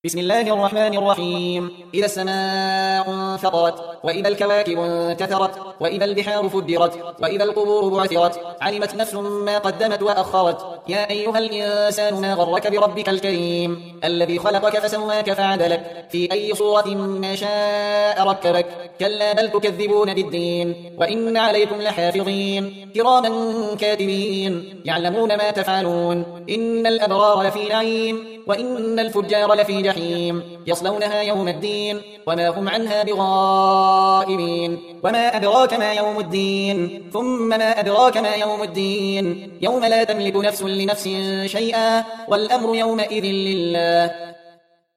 بسم الله الرحمن الرحيم. إذا السماء انفطرت، وإذا الكواكب انتثرت، وإذا البحار فجرت، وإذا القبور بعثرت، علمت نفس ما قدمت وأخرت. يا أيها الإنسان ما غرك بربك الكريم الذي خلقك فسواك فعدلك في أي صورة ما شاء ركبك. كلا بل تكذبون بالدين، وإن عليكم لحافظين كراما كاتبين يعلمون ما تفعلون. إن الأبرار لفي نعيم، وإن الفجار لفي جحيم يصلونها يوم الدين وما هم عنها بغائبين. وما أدراك ما يوم الدين، ثم ما أدراك ما يوم الدين. يوم لا تملك نفس لنفس شيئا، والأمر يومئذ لله.